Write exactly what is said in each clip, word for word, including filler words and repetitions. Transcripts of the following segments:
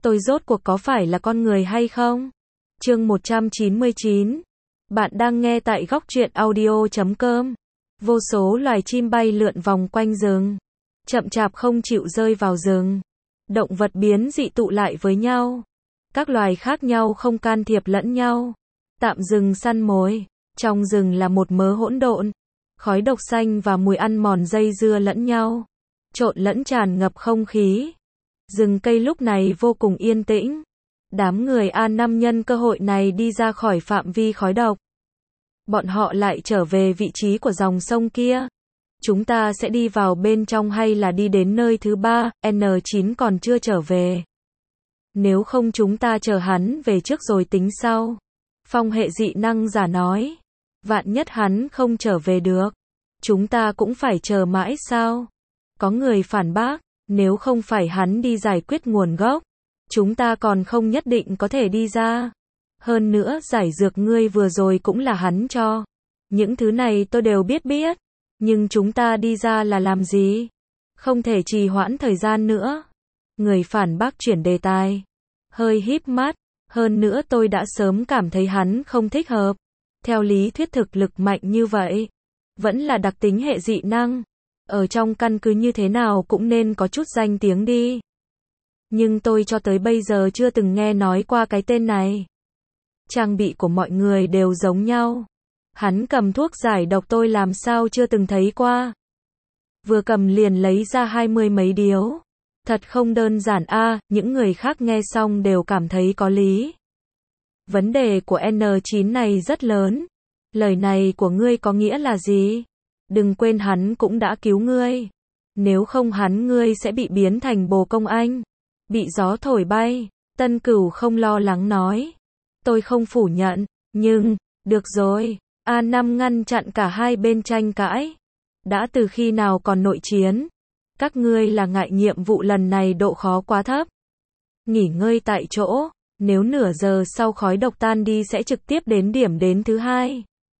Tôi rốt cuộc có phải là con người hay không? Chương một trăm chín mươi chín. Bạn đang nghe tại góc truyện audio chấm com. Vô số loài chim bay lượn vòng quanh rừng, chậm chạp không chịu rơi vào rừng. Động vật biến dị tụ lại với nhau. Các loài khác nhau không can thiệp lẫn nhau. Tạm dừng săn mồi. Trong rừng là một mớ hỗn độn. Khói độc xanh và mùi ăn mòn dây dưa lẫn nhau, trộn lẫn tràn ngập không khí. Rừng cây lúc này vô cùng yên tĩnh. Đám người A năm nhân cơ hội này đi ra khỏi phạm vi khói độc. Bọn họ lại trở về vị trí của dòng sông kia. Chúng ta sẽ đi vào bên trong hay là đi đến nơi thứ ba, N chín còn chưa trở về. Nếu không chúng ta chờ hắn về trước rồi tính sau. Phong hệ dị năng giả nói. Vạn nhất hắn không trở về được, chúng ta cũng phải chờ mãi sao? Có người phản bác, nếu không phải hắn đi giải quyết nguồn gốc, chúng ta còn không nhất định có thể đi ra. Hơn nữa giải dược ngươi vừa rồi cũng là hắn cho. Những thứ này tôi đều biết biết. Nhưng chúng ta đi ra là làm gì? Không thể trì hoãn thời gian nữa. Người phản bác chuyển đề tài. Hơi híp mắt. Hơn nữa tôi đã sớm cảm thấy hắn không thích hợp. Theo lý thuyết thực lực mạnh như vậy, vẫn là đặc tính hệ dị năng. Ở trong căn cứ như thế nào cũng nên có chút danh tiếng đi. Nhưng tôi cho tới bây giờ chưa từng nghe nói qua cái tên này. Trang bị của mọi người đều giống nhau. Hắn cầm thuốc giải độc tôi làm sao chưa từng thấy qua. Vừa cầm liền lấy ra hai mươi mấy điếu. Thật không đơn giản a, à, những người khác nghe xong đều cảm thấy có lý. Vấn đề của N chín này rất lớn. Lời này của ngươi có nghĩa là gì? Đừng quên hắn cũng đã cứu ngươi. Nếu không hắn ngươi sẽ bị biến thành bồ công anh. Bị gió thổi bay. Tân Cửu không lo lắng nói. Tôi không phủ nhận. Nhưng, được rồi. A năm ngăn chặn cả hai bên tranh cãi. Đã từ khi nào còn nội chiến? Các ngươi là ngại nhiệm vụ lần này độ khó quá thấp. Nghỉ ngơi tại chỗ. Nếu nửa giờ sau khói độc tan đi sẽ trực tiếp đến điểm đến thứ hai.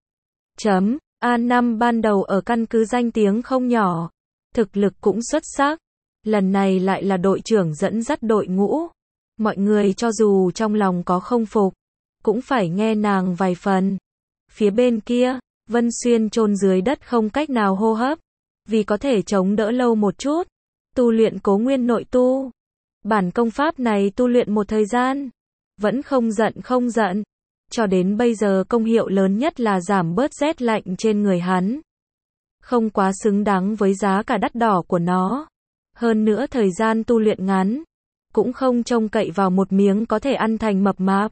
Chấm. A năm ban đầu ở căn cứ danh tiếng không nhỏ. Thực lực cũng xuất sắc. Lần này lại là đội trưởng dẫn dắt đội ngũ. Mọi người cho dù trong lòng có không phục, cũng phải nghe nàng vài phần. Phía bên kia, Vân Xuyên chôn dưới đất không cách nào hô hấp. Vì có thể chống đỡ lâu một chút. Tu luyện Cố Nguyên nội tu. Bản công pháp này tu luyện một thời gian. Vẫn không giận không giận. Cho đến bây giờ công hiệu lớn nhất là giảm bớt rét lạnh trên người hắn. Không quá xứng đáng với giá cả đắt đỏ của nó. Hơn nữa thời gian tu luyện ngắn. Cũng không trông cậy vào một miếng có thể ăn thành mập mạp.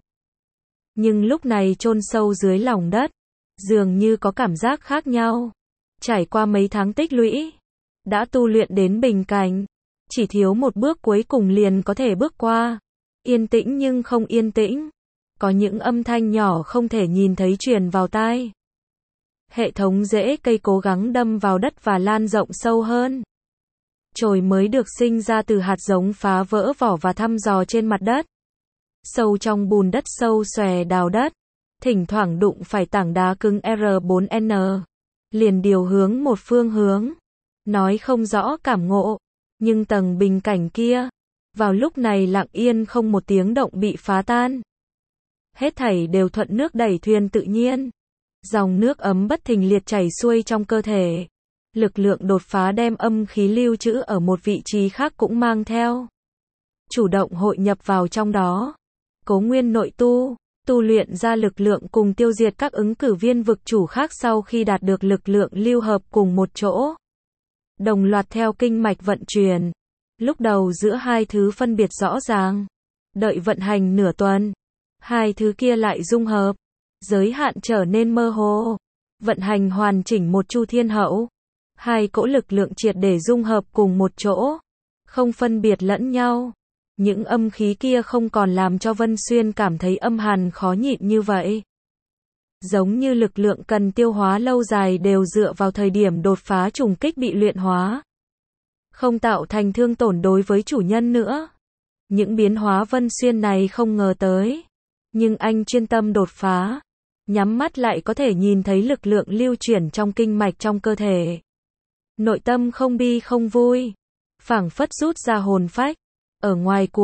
Nhưng lúc này chôn sâu dưới lòng đất. Dường như có cảm giác khác nhau. Trải qua mấy tháng tích lũy. Đã tu luyện đến bình cảnh. Chỉ thiếu một bước cuối cùng liền có thể bước qua. Yên tĩnh nhưng không yên tĩnh. Có những âm thanh nhỏ không thể nhìn thấy truyền vào tai. Hệ thống rễ cây cố gắng đâm vào đất và lan rộng sâu hơn. Chồi mới được sinh ra từ hạt giống phá vỡ vỏ và thăm dò trên mặt đất. Sâu trong bùn đất sâu xòe đào đất. Thỉnh thoảng đụng phải tảng đá cứng R bốn N. Liền điều hướng một phương hướng. Nói không rõ cảm ngộ. Nhưng tầng bình cảnh kia. Vào lúc này lặng yên không một tiếng động bị phá tan. Hết thảy đều thuận nước đẩy thuyền tự nhiên. Dòng nước ấm bất thình liệt chảy xuôi trong cơ thể. Lực lượng đột phá đem âm khí lưu trữ ở một vị trí khác cũng mang theo. Chủ động hội nhập vào trong đó. Cố Nguyên nội tu. Tu luyện ra lực lượng cùng tiêu diệt các ứng cử viên vực chủ khác sau khi đạt được lực lượng lưu hợp cùng một chỗ. Đồng loạt theo kinh mạch vận chuyển. Lúc đầu giữa hai thứ phân biệt rõ ràng. Đợi vận hành nửa tuần. Hai thứ kia lại dung hợp. Giới hạn trở nên mơ hồ. Vận hành hoàn chỉnh một chu thiên hậu. Hai cỗ lực lượng triệt để dung hợp cùng một chỗ. Không phân biệt lẫn nhau. Những âm khí kia không còn làm cho Vân Xuyên cảm thấy âm hàn khó nhịn như vậy. Giống như lực lượng cần tiêu hóa lâu dài đều dựa vào thời điểm đột phá trùng kích bị luyện hóa. Không tạo thành thương tổn đối với chủ nhân nữa. Những biến hóa Vân Xuyên này không ngờ tới. Nhưng anh chuyên tâm đột phá. Nhắm mắt lại có thể nhìn thấy lực lượng lưu chuyển trong kinh mạch trong cơ thể. Nội tâm không bi không vui. Phảng phất rút ra hồn phách. Ở ngoài cuộc,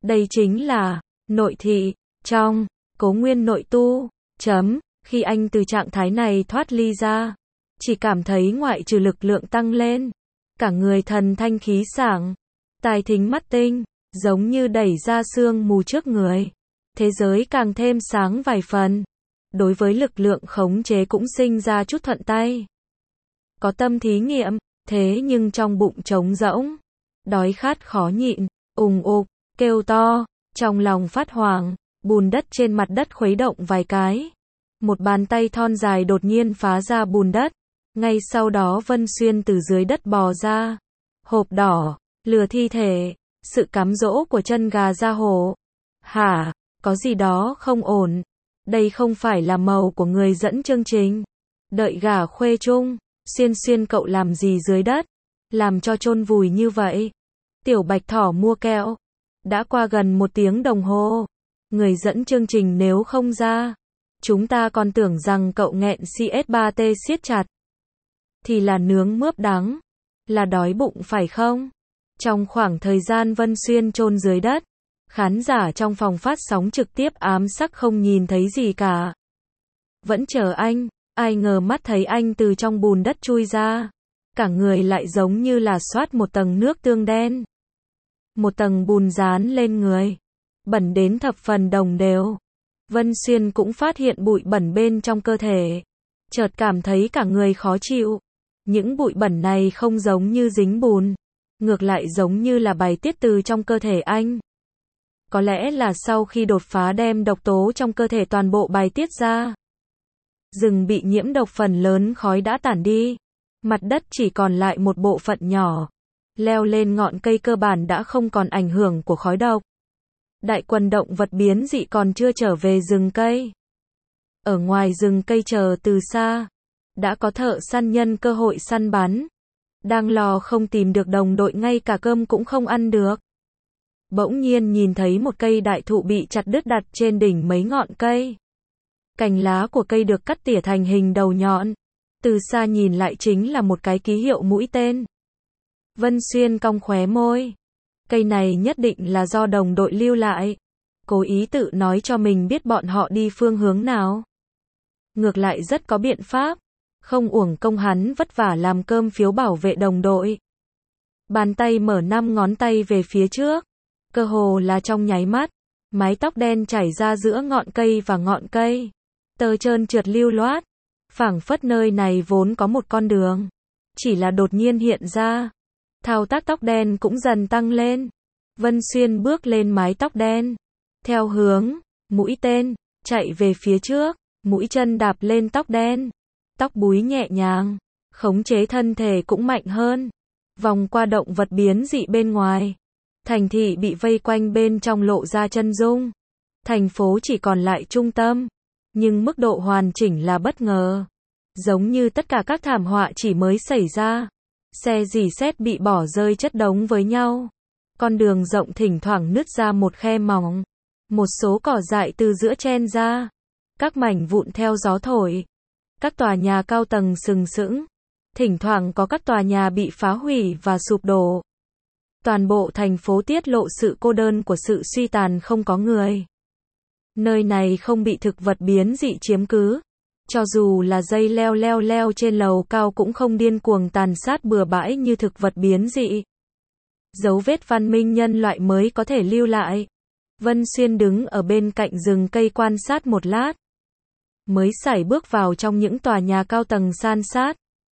Đây chính là nội thị, trong Cố Nguyên nội tu. Chấm, khi anh từ trạng thái này thoát ly ra, chỉ cảm thấy ngoại trừ lực lượng tăng lên, cả người thần thanh khí sảng, tai thính mắt tinh, giống như đẩy ra sương mù trước người. Thế giới càng thêm sáng vài phần. Đối với lực lượng khống chế cũng sinh ra chút thuận tay. Có tâm thí nghiệm, thế nhưng trong bụng trống rỗng, đói khát khó nhịn, ùng ục, kêu to, trong lòng phát hoảng, bùn đất trên mặt đất khuấy động vài cái. Một bàn tay thon dài đột nhiên phá ra bùn đất, ngay sau đó Vân Xuyên từ dưới đất bò ra. Hộp đỏ, lừa thi thể, sự cám dỗ của chân gà da hổ. Hả, có gì đó không ổn. Đây không phải là màu của người dẫn chương trình. Đợi gà khuê chung, Xuyên Xuyên cậu làm gì dưới đất? Làm cho chôn vùi như vậy. Tiểu Bạch Thỏ mua kẹo. Đã qua gần một tiếng đồng hồ. Người dẫn chương trình nếu không ra, chúng ta còn tưởng rằng cậu nghẹn xê ét ba tê siết chặt. Thì là nướng mướp đắng. Là đói bụng phải không? Trong khoảng thời gian Vân Xuyên chôn dưới đất, khán giả trong phòng phát sóng trực tiếp ám sắc không nhìn thấy gì cả. Vẫn chờ anh, ai ngờ mắt thấy anh từ trong bùn đất chui ra. Cả người lại giống như là xoát một tầng nước tương đen. Một tầng bùn dán lên người. Bẩn đến thập phần đồng đều. Vân Xuyên cũng phát hiện bụi bẩn bên trong cơ thể. Chợt cảm thấy cả người khó chịu. Những bụi bẩn này không giống như dính bùn. Ngược lại giống như là bài tiết từ trong cơ thể anh. Có lẽ là sau khi đột phá đem độc tố trong cơ thể toàn bộ bài tiết ra. Rừng bị nhiễm độc phần lớn khói đã tản đi. Mặt đất chỉ còn lại một bộ phận nhỏ. Leo lên ngọn cây cơ bản đã không còn ảnh hưởng của khói độc. Đại quần động vật biến dị còn chưa trở về rừng cây. Ở ngoài rừng cây chờ từ xa, đã có thợ săn nhân cơ hội săn bắn. Đang lò không tìm được đồng đội, ngay cả cơm cũng không ăn được. Bỗng nhiên nhìn thấy một cây đại thụ bị chặt đứt đặt trên đỉnh mấy ngọn cây. Cành lá của cây được cắt tỉa thành hình đầu nhọn. Từ xa nhìn lại chính là một cái ký hiệu mũi tên. Vân Xuyên cong khóe môi. Cây này nhất định là do đồng đội lưu lại. Cố ý tự nói cho mình biết bọn họ đi phương hướng nào. Ngược lại rất có biện pháp. Không uổng công hắn vất vả làm cơm phiếu bảo vệ đồng đội. Bàn tay mở năm ngón tay về phía trước. Cơ hồ là trong nháy mắt. Mái tóc đen chảy ra giữa ngọn cây và ngọn cây. Tơ trơn trượt lưu loát. Phảng phất nơi này vốn có một con đường. Chỉ là đột nhiên hiện ra. Thao tác tóc đen cũng dần tăng lên. Vân Xuyên bước lên mái tóc đen. Theo hướng, mũi tên, chạy về phía trước. Mũi chân đạp lên tóc đen. Tóc búi nhẹ nhàng. Khống chế thân thể cũng mạnh hơn. Vòng qua động vật biến dị bên ngoài. Thành thị bị vây quanh bên trong lộ ra chân dung. Thành phố chỉ còn lại trung tâm. Nhưng mức độ hoàn chỉnh là bất ngờ. Giống như tất cả các thảm họa chỉ mới xảy ra. Xe rỉ sét bị bỏ rơi chất đống với nhau. Con đường rộng thỉnh thoảng nứt ra một khe mỏng. Một số cỏ dại từ giữa chen ra. Các mảnh vụn theo gió thổi. Các tòa nhà cao tầng sừng sững. Thỉnh thoảng có các tòa nhà bị phá hủy và sụp đổ. Toàn bộ thành phố tiết lộ sự cô đơn của sự suy tàn không có người. Nơi này không bị thực vật biến dị chiếm cứ. Cho dù là dây leo leo leo trên lầu cao cũng không điên cuồng tàn sát bừa bãi như thực vật biến dị. Dấu vết văn minh nhân loại mới có thể lưu lại. Vân Xuyên đứng ở bên cạnh rừng cây quan sát một lát. Mới sải bước vào trong những tòa nhà cao tầng san sát.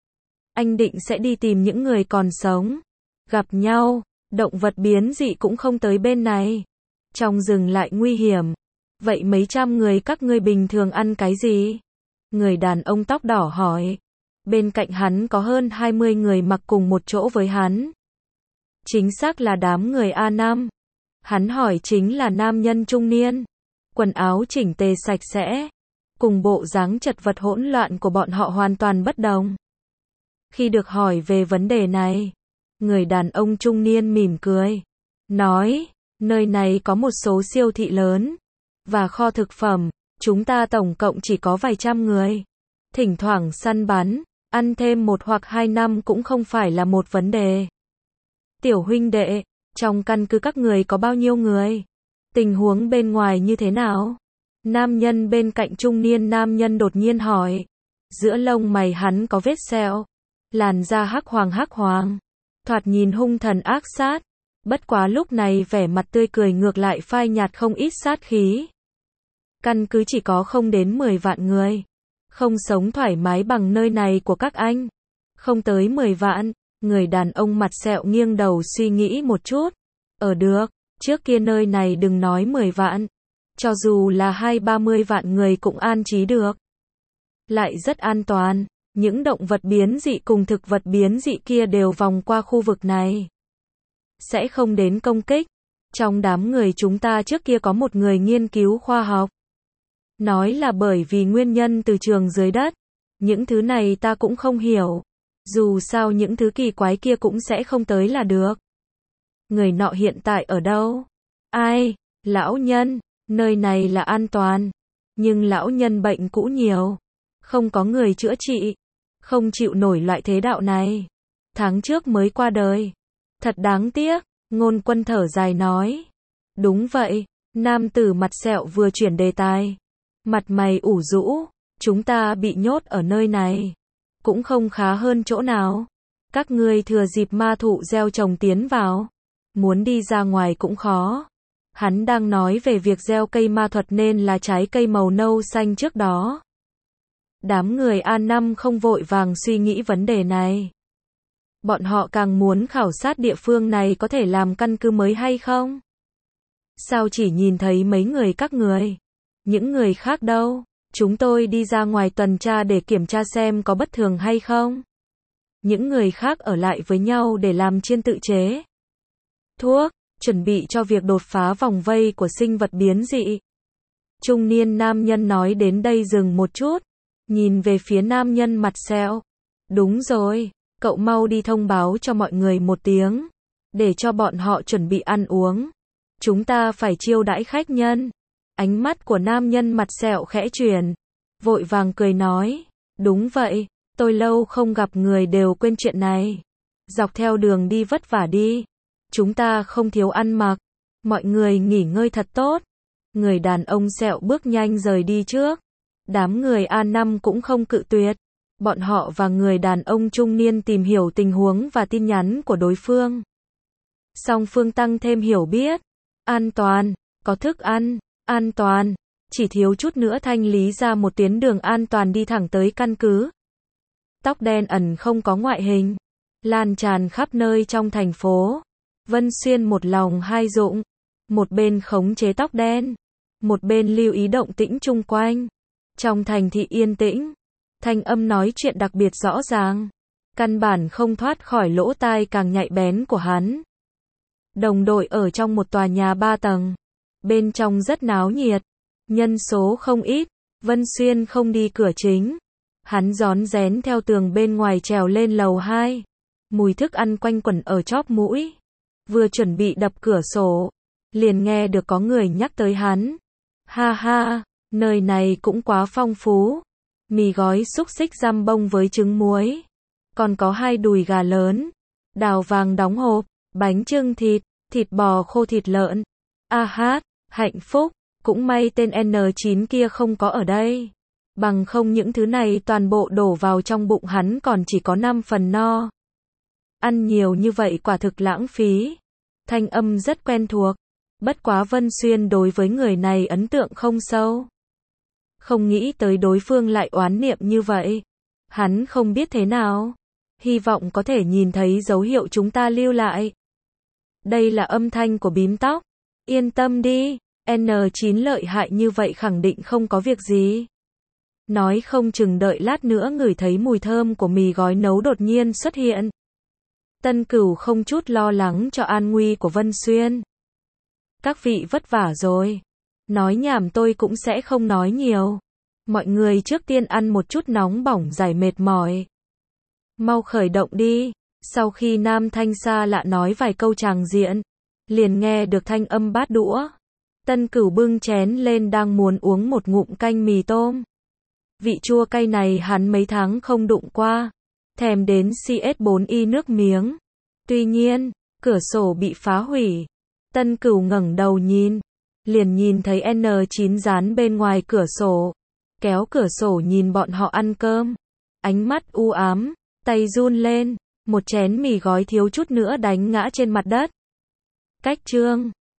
Anh định sẽ đi tìm những người còn sống. Gặp nhau, động vật biến dị cũng không tới bên này. Trong rừng lại nguy hiểm. Vậy mấy trăm người các ngươi bình thường ăn cái gì? Người đàn ông tóc đỏ hỏi. Bên cạnh hắn có hơn hai mươi người mặc cùng một chỗ với hắn. Chính xác là đám người A năm. Hắn hỏi chính là nam nhân trung niên. Quần áo chỉnh tề sạch sẽ. Cùng bộ dáng chật vật hỗn loạn của bọn họ hoàn toàn bất đồng. Khi được hỏi về vấn đề này, người đàn ông trung niên mỉm cười. Nói, nơi này có một số siêu thị lớn. Và kho thực phẩm. Chúng ta tổng cộng chỉ có vài trăm người. Thỉnh thoảng săn bắn, ăn thêm một hoặc hai năm cũng không phải là một vấn đề. Tiểu huynh đệ, trong căn cứ các người có bao nhiêu người? Tình huống bên ngoài như thế nào? Nam nhân bên cạnh trung niên nam nhân đột nhiên hỏi. Giữa lông mày hắn có vết sẹo, làn da hắc hoàng hắc hoàng, thoạt nhìn hung thần ác sát. Bất quá lúc này vẻ mặt tươi cười ngược lại phai nhạt không ít sát khí. Căn cứ chỉ có không đến mười vạn người, không sống thoải mái bằng nơi này của các anh. Không tới mười vạn, người đàn ông mặt sẹo nghiêng đầu suy nghĩ một chút. Ở được, trước kia nơi này đừng nói mười vạn, cho dù là hai ba mươi vạn người cũng an trí được. Lại rất an toàn, những động vật biến dị cùng thực vật biến dị kia đều vòng qua khu vực này. Sẽ không đến công kích. Trong đám người chúng ta trước kia có một người nghiên cứu khoa học. Nói là bởi vì nguyên nhân từ trường dưới đất. Những thứ này ta cũng không hiểu. Dù sao những thứ kỳ quái kia cũng sẽ không tới là được. Người nọ hiện tại ở đâu? Ai? Lão nhân, nơi này là an toàn. Nhưng lão nhân bệnh cũ nhiều. Không có người chữa trị. Không chịu nổi loại thế đạo này. Tháng trước mới qua đời. Thật đáng tiếc, Ngôn Quân thở dài nói. Đúng vậy, nam tử mặt sẹo vừa chuyển đề tài. Mặt mày ủ rũ, chúng ta bị nhốt ở nơi này. Cũng không khá hơn chỗ nào. Các ngươi thừa dịp ma thụ gieo trồng tiến vào. Muốn đi ra ngoài cũng khó. Hắn đang nói về việc gieo cây ma thuật nên là trái cây màu nâu xanh trước đó. Đám người An Năm không vội vàng suy nghĩ vấn đề này. Bọn họ càng muốn khảo sát địa phương này có thể làm căn cứ mới hay không? Sao chỉ nhìn thấy mấy người các người? Những người khác đâu? Chúng tôi đi ra ngoài tuần tra để kiểm tra xem có bất thường hay không. Những người khác ở lại với nhau để làm chiên tự chế thuốc, chuẩn bị cho việc đột phá vòng vây của sinh vật biến dị. Trung niên nam nhân nói đến đây dừng một chút, nhìn về phía nam nhân mặt sẹo. Đúng rồi, cậu mau đi thông báo cho mọi người một tiếng, để cho bọn họ chuẩn bị ăn uống. Chúng ta phải chiêu đãi khách nhân. Ánh mắt của nam nhân mặt sẹo khẽ chuyển, vội vàng cười nói, đúng vậy, tôi lâu không gặp người đều quên chuyện này. Dọc theo đường đi vất vả đi. Chúng ta không thiếu ăn mặc. Mọi người nghỉ ngơi thật tốt. Người đàn ông sẹo bước nhanh rời đi trước. Đám người A năm cũng không cự tuyệt. Bọn họ và người đàn ông trung niên tìm hiểu tình huống và tin nhắn của đối phương. Song phương tăng thêm hiểu biết. An toàn, có thức ăn, an toàn. Chỉ thiếu chút nữa thanh lý ra một tuyến đường an toàn đi thẳng tới căn cứ. Tóc đen ẩn không có ngoại hình, lan tràn khắp nơi trong thành phố. Vân Xuyên một lòng hai dụng. Một bên khống chế tóc đen, một bên lưu ý động tĩnh chung quanh. Trong thành thị yên tĩnh, thanh âm nói chuyện đặc biệt rõ ràng, căn bản không thoát khỏi lỗ tai càng nhạy bén của hắn. Đồng đội ở trong một tòa nhà ba tầng, bên trong rất náo nhiệt, nhân số không ít. Vân Xuyên không đi cửa chính, hắn rón rén theo tường bên ngoài trèo lên lầu hai. Mùi thức ăn quanh quẩn ở chóp mũi. Vừa chuẩn bị đập cửa sổ, liền nghe được có người nhắc tới hắn. Ha ha, nơi này cũng quá phong phú. Mì gói xúc xích giam bông với trứng muối. Còn có hai đùi gà lớn, đào vàng đóng hộp, bánh chưng thịt, thịt bò khô thịt lợn. A hát, hạnh phúc, cũng may tên en chín kia không có ở đây. Bằng không những thứ này toàn bộ đổ vào trong bụng hắn còn chỉ có năm phần no. Ăn nhiều như vậy quả thực lãng phí. Thanh âm rất quen thuộc. Bất quá Vân Xuyên đối với người này ấn tượng không sâu. Không nghĩ tới đối phương lại oán niệm như vậy. Hắn không biết thế nào. Hy vọng có thể nhìn thấy dấu hiệu chúng ta lưu lại. Đây là âm thanh của bím tóc. Yên tâm đi, en chín lợi hại như vậy khẳng định không có việc gì. Nói không chừng đợi lát nữa ngửi thấy mùi thơm của mì gói nấu đột nhiên xuất hiện. Tân Cửu không chút lo lắng cho an nguy của Vân Xuyên. Các vị vất vả rồi. Nói nhảm tôi cũng sẽ không nói nhiều. Mọi người trước tiên ăn một chút nóng bỏng giải mệt mỏi. Mau khởi động đi. Sau khi Nam Thanh xa lạ nói vài câu tràng diện, liền nghe được thanh âm bát đũa. Tân Cửu bưng chén lên đang muốn uống một ngụm canh mì tôm. Vị chua cay này hắn mấy tháng không đụng qua. Thèm đến xê ét bốn i nước miếng. Tuy nhiên, cửa sổ bị phá hủy. Tân Cửu ngẩng đầu nhìn. liền nhìn thấy en chín dán bên ngoài cửa sổ. Kéo cửa sổ nhìn bọn họ ăn cơm. Ánh mắt u ám, tay run lên, một chén mì gói thiếu chút nữa đánh ngã trên mặt đất. Cách chương